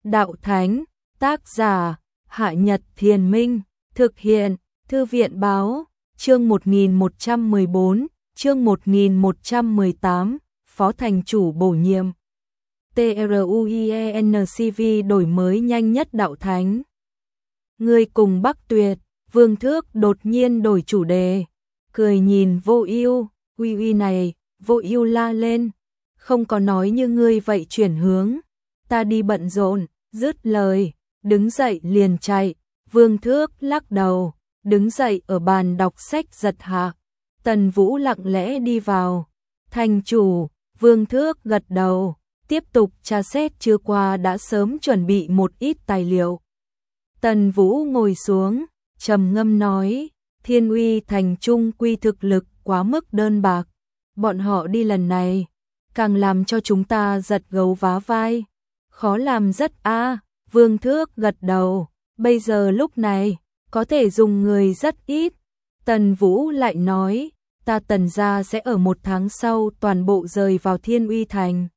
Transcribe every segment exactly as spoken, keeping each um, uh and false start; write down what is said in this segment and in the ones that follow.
Đạo Thánh, tác giả, Hạ Nhật Thiền Minh, thực hiện, Thư viện Báo, chương một nghìn một trăm mười bốn, chương một nghìn một trăm mười tám, Phó Thành Chủ bổ nhiệm. TRUIENCV đổi mới nhanh nhất Đạo Thánh. Người cùng Bắc Tuyệt, Vương Thước đột nhiên đổi chủ đề, cười nhìn Vô Ưu, uy uy này, Vô Ưu la lên, không có nói như ngươi vậy chuyển hướng, ta đi bận rộn, dứt lời, đứng dậy liền chạy, Vương Thước lắc đầu, đứng dậy ở bàn đọc sách giật hạ, Tần Vũ lặng lẽ đi vào, thành chủ, Vương Thước gật đầu, tiếp tục tra xét trưa qua đã sớm chuẩn bị một ít tài liệu. Tần Vũ ngồi xuống, trầm ngâm nói, Thiên Uy Thành trung quy thực lực quá mức đơn bạc, bọn họ đi lần này, càng làm cho chúng ta giật gấu vá vai, khó làm rất a. À. Vương Thước gật đầu, bây giờ lúc này, có thể dùng người rất ít. Tần Vũ lại nói, ta Tần gia sẽ ở một tháng sau toàn bộ rời vào Thiên Uy Thành.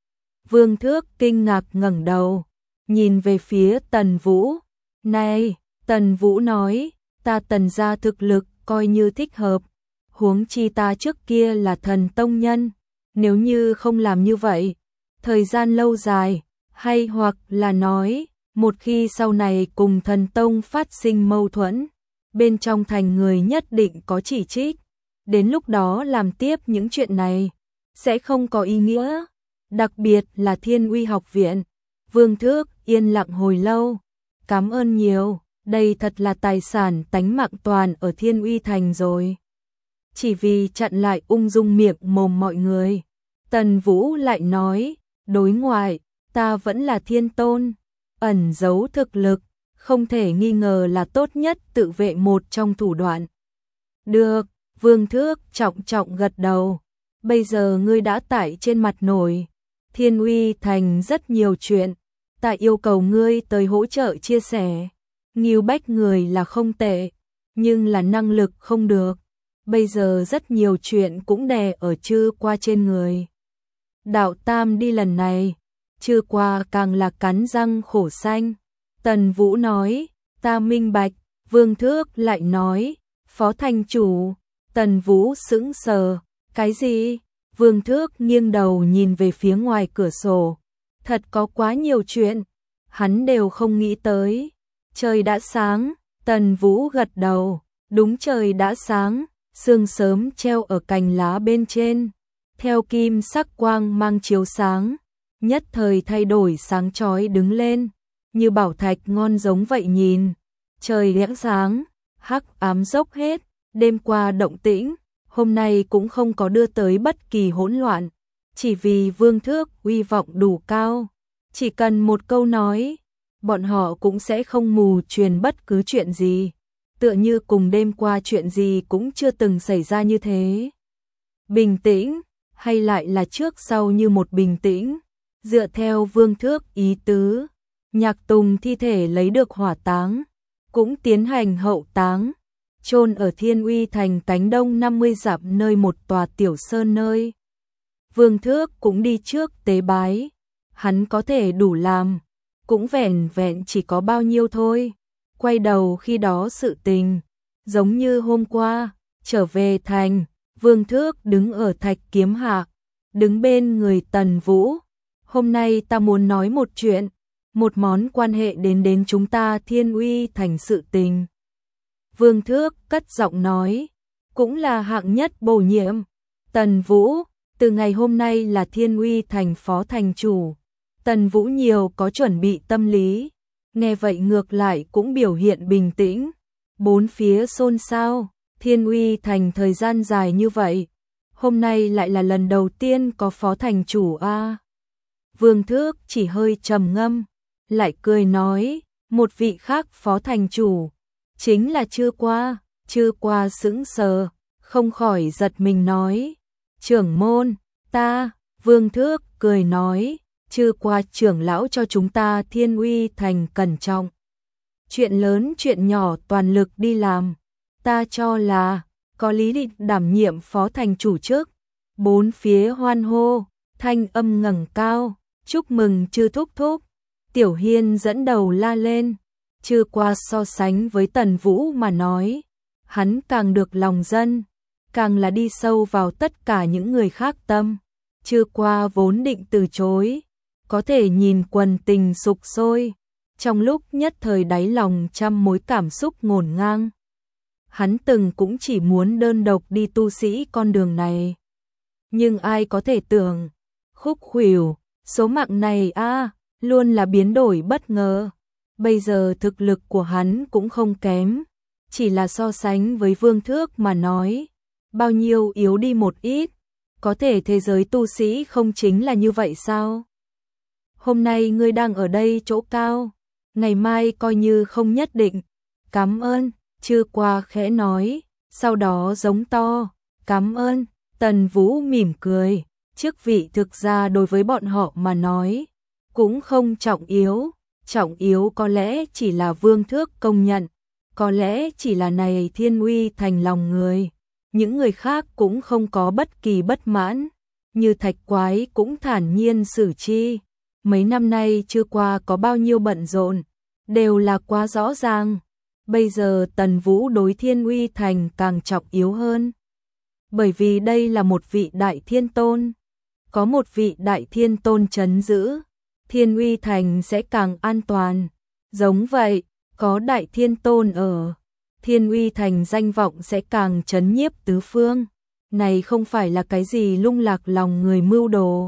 Vương Thước kinh ngạc ngẩng đầu, nhìn về phía Tần Vũ. Này, Tần Vũ nói, ta Tần gia thực lực coi như thích hợp, huống chi ta trước kia là thần tông nhân, nếu như không làm như vậy, thời gian lâu dài, hay hoặc là nói, một khi sau này cùng thần tông phát sinh mâu thuẫn, bên trong thành người nhất định có chỉ trích, đến lúc đó làm tiếp những chuyện này, sẽ không có ý nghĩa, đặc biệt là Thiên Uy học viện. Vương Thước yên lặng hồi lâu, cảm ơn nhiều, đây thật là tài sản tánh mạng toàn ở Thiên Uy Thành rồi. Chỉ vì chặn lại ung dung miệng mồm mọi người, Tần Vũ lại nói, đối ngoại, ta vẫn là thiên tôn, ẩn giấu thực lực, không thể nghi ngờ là tốt nhất tự vệ một trong thủ đoạn. Được, Vương Thước trọng trọng gật đầu, bây giờ ngươi đã tải trên mặt nổi, Thiên Uy Thành rất nhiều chuyện, ta yêu cầu ngươi tới hỗ trợ chia sẻ, Ngưu Bách người là không tệ, nhưng là năng lực không được, bây giờ rất nhiều chuyện cũng đè ở Trư Qua trên người. Đạo Tam đi lần này, Trư Qua càng là cắn răng khổ xanh. Tần Vũ nói, ta minh bạch. Vương Thước lại nói, Phó Thành Chủ. Tần Vũ sững sờ, cái gì? Vương Thước nghiêng đầu nhìn về phía ngoài cửa sổ, thật có quá nhiều chuyện, hắn đều không nghĩ tới. Trời đã sáng, Tần Vũ gật đầu, đúng trời đã sáng, sương sớm treo ở cành lá bên trên, theo kim sắc quang mang chiếu sáng, nhất thời thay đổi sáng chói đứng lên, như bảo thạch ngon giống vậy nhìn. Trời lẽng sáng, hắc ám dốc hết, đêm qua động tĩnh, hôm nay cũng không có đưa tới bất kỳ hỗn loạn, chỉ vì Vương Thước uy vọng đủ cao, chỉ cần một câu nói, bọn họ cũng sẽ không mù truyền bất cứ chuyện gì, tựa như cùng đêm qua chuyện gì cũng chưa từng xảy ra như thế. Bình tĩnh, hay lại là trước sau như một bình tĩnh, dựa theo Vương Thước ý tứ, Nhạc Tùng thi thể lấy được hỏa táng, cũng tiến hành hậu táng, chôn ở Thiên Uy Thành cánh đông năm mươi dặm nơi một tòa tiểu sơn nơi. Vương Thước cũng đi trước tế bái, hắn có thể đủ làm, cũng vẻn vẹn chỉ có bao nhiêu thôi. Quay đầu khi đó sự tình, giống như hôm qua, trở về thành, Vương Thước đứng ở thạch kiếm hạ, đứng bên người Tần Vũ. Hôm nay ta muốn nói một chuyện, một món quan hệ đến đến chúng ta Thiên Uy Thành sự tình. Vương Thước cất giọng nói, cũng là hạng nhất bổ nhiệm. Tần Vũ, từ ngày hôm nay là Thiên Uy Thành Phó Thành Chủ. Tần Vũ nhiều có chuẩn bị tâm lý, nghe vậy ngược lại cũng biểu hiện bình tĩnh. Bốn phía xôn xao, Thiên Uy Thành thời gian dài như vậy, hôm nay lại là lần đầu tiên có Phó Thành Chủ a. À. Vương Thước chỉ hơi trầm ngâm, lại cười nói, một vị khác Phó Thành Chủ, chính là Trư Qua. Trư Qua sững sờ, không khỏi giật mình nói, trưởng môn, ta. Vương Thước cười nói, Trư Qua trưởng lão cho chúng ta Thiên Uy Thành cẩn trọng, chuyện lớn chuyện nhỏ toàn lực đi làm, ta cho là có lý định đảm nhiệm Phó Thành Chủ trước. Bốn phía hoan hô, thanh âm ngẩng cao, chúc mừng Trư thúc thúc. Tiểu Hiên dẫn đầu la lên, chưa qua so sánh với Tần Vũ mà nói, hắn càng được lòng dân, càng là đi sâu vào tất cả những người khác tâm, chưa qua vốn định từ chối, có thể nhìn quần tình sục sôi, trong lúc nhất thời đáy lòng trăm mối cảm xúc ngổn ngang. Hắn từng cũng chỉ muốn đơn độc đi tu sĩ con đường này. Nhưng ai có thể tưởng, khúc khuỷu, số mạng này a luôn là biến đổi bất ngờ. Bây giờ thực lực của hắn cũng không kém, chỉ là so sánh với Vương Thước mà nói, bao nhiêu yếu đi một ít, có thể thế giới tu sĩ không chính là như vậy sao? Hôm nay ngươi đang ở đây chỗ cao, ngày mai coi như không nhất định. Cảm ơn, chưa qua khẽ nói, sau đó giống to, cảm ơn. Tần Vũ mỉm cười, chức vị thực ra đối với bọn họ mà nói, cũng không trọng yếu, trọng yếu có lẽ chỉ là Vương Thước công nhận, có lẽ chỉ là này thiên uy thành lòng người, những người khác cũng không có bất kỳ bất mãn, như Thạch Quái cũng thản nhiên xử chi, mấy năm nay chưa qua có bao nhiêu bận rộn, đều là quá rõ ràng, bây giờ Tần Vũ đối thiên uy thành càng trọng yếu hơn. Bởi vì đây là một vị đại thiên tôn, có một vị đại thiên tôn trấn giữ, thiên uy thành sẽ càng an toàn. Giống vậy, có đại thiên tôn ở, thiên uy thành danh vọng sẽ càng trấn nhiếp tứ phương. Này không phải là cái gì lung lạc lòng người mưu đồ.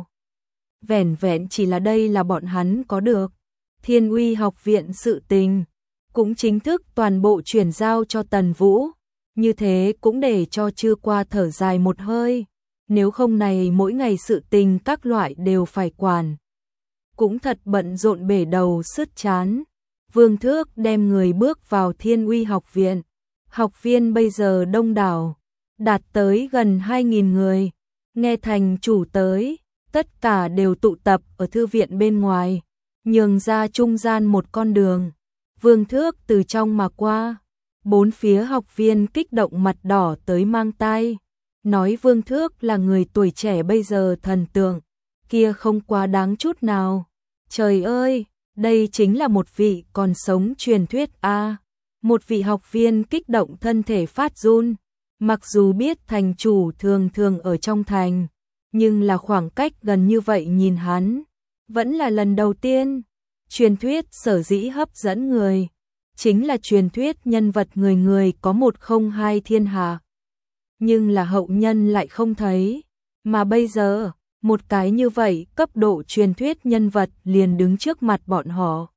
Vẻn vẹn chỉ là đây là bọn hắn có được. Thiên uy học viện sự tình, cũng chính thức toàn bộ chuyển giao cho Tần Vũ. Như thế cũng để cho chưa qua thở dài một hơi, nếu không này mỗi ngày sự tình các loại đều phải quản. Cũng thật bận rộn bể đầu sứt chán. Vương Thước đem người bước vào Thiên Uy học viện. Học viên bây giờ đông đảo, đạt tới gần hai nghìn người. Nghe thành chủ tới, tất cả đều tụ tập ở thư viện bên ngoài, nhường ra trung gian một con đường. Vương Thước từ trong mà qua. Bốn phía học viên kích động mặt đỏ tới mang tai, nói Vương Thước là người tuổi trẻ bây giờ thần tượng, kia không quá đáng chút nào. Trời ơi, đây chính là một vị còn sống truyền thuyết a. À. Một vị học viên kích động thân thể phát run, mặc dù biết thành chủ thường thường ở trong thành, nhưng là khoảng cách gần như vậy nhìn hắn, vẫn là lần đầu tiên. Truyền thuyết sở dĩ hấp dẫn người, chính là truyền thuyết nhân vật người người có một không hai thiên hạ. Nhưng là hậu nhân lại không thấy, mà bây giờ, một cái như vậy cấp độ truyền thuyết nhân vật liền đứng trước mặt bọn họ.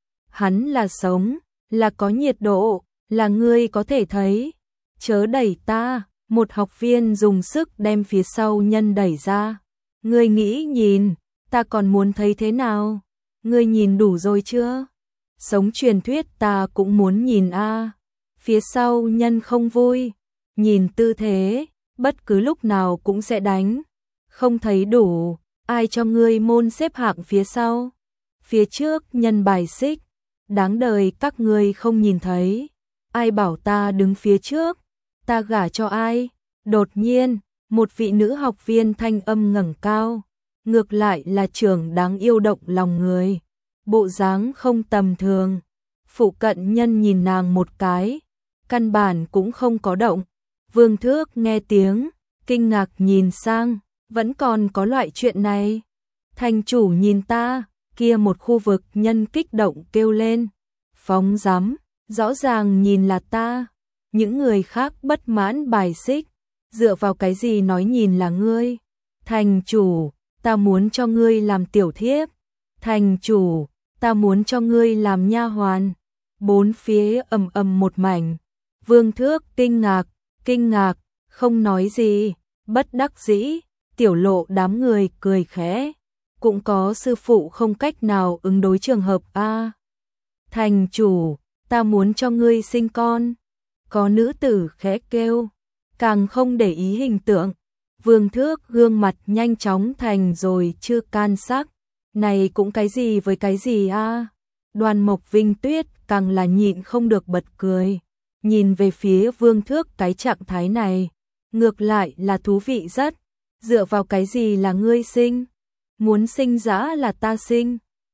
Hắn là sống, là có nhiệt độ, là ngươi có thể thấy. Chớ đẩy ta, một học viên dùng sức đem phía sau nhân đẩy ra. Ngươi nghĩ nhìn, ta còn muốn thấy thế nào? Ngươi nhìn đủ rồi chưa? Sống truyền thuyết ta cũng muốn nhìn a. À. Phía sau nhân không vui, nhìn tư thế, bất cứ lúc nào cũng sẽ đánh. Không thấy đủ, ai cho ngươi môn xếp hạng phía sau? Phía trước nhân bài xích, đáng đời các ngươi không nhìn thấy. Ai bảo ta đứng phía trước? Ta gả cho ai? Đột nhiên, một vị nữ học viên thanh âm ngẩng cao, ngược lại là trưởng đáng yêu động lòng người. Bộ dáng không tầm thường. Phụ cận nhân nhìn nàng một cái, căn bản cũng không có động. Vương Thước nghe tiếng, kinh ngạc nhìn sang, vẫn còn có loại chuyện này. Thành chủ nhìn ta, kia một khu vực nhân kích động kêu lên. Phóng dám, rõ ràng nhìn là ta. Những người khác bất mãn bài xích, dựa vào cái gì nói nhìn là ngươi? Thành chủ, ta muốn cho ngươi làm tiểu thiếp. Thành chủ, ta muốn cho ngươi làm nha hoàn. Bốn phía ầm ầm một mảnh. Vương Thước kinh ngạc, kinh ngạc, không nói gì, bất đắc dĩ, tiểu lộ đám người cười khẽ. Cũng có sư phụ không cách nào ứng đối trường hợp a. Thành chủ, ta muốn cho ngươi sinh con. Có nữ tử khẽ kêu, càng không để ý hình tượng. Vương Thước gương mặt nhanh chóng thành rồi chưa can sắc. Này cũng cái gì với cái gì a? À? Đoàn Mộc Vinh Tuyết càng là nhịn không được bật cười. Nhìn về phía Vương Thước cái trạng thái này, ngược lại là thú vị rất. Dựa vào cái gì là ngươi sinh? Muốn sinh dã là ta sinh.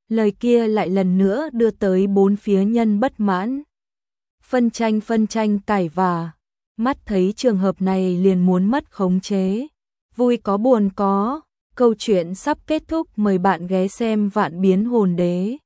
Lời kia lại lần nữa đưa tới bốn phía nhân bất mãn. Phân tranh phân tranh cãi vả, mắt thấy trường hợp này liền muốn mất khống chế. Vui có buồn có, câu chuyện sắp kết thúc, mời bạn ghé xem Vạn Biến Hồn Đế.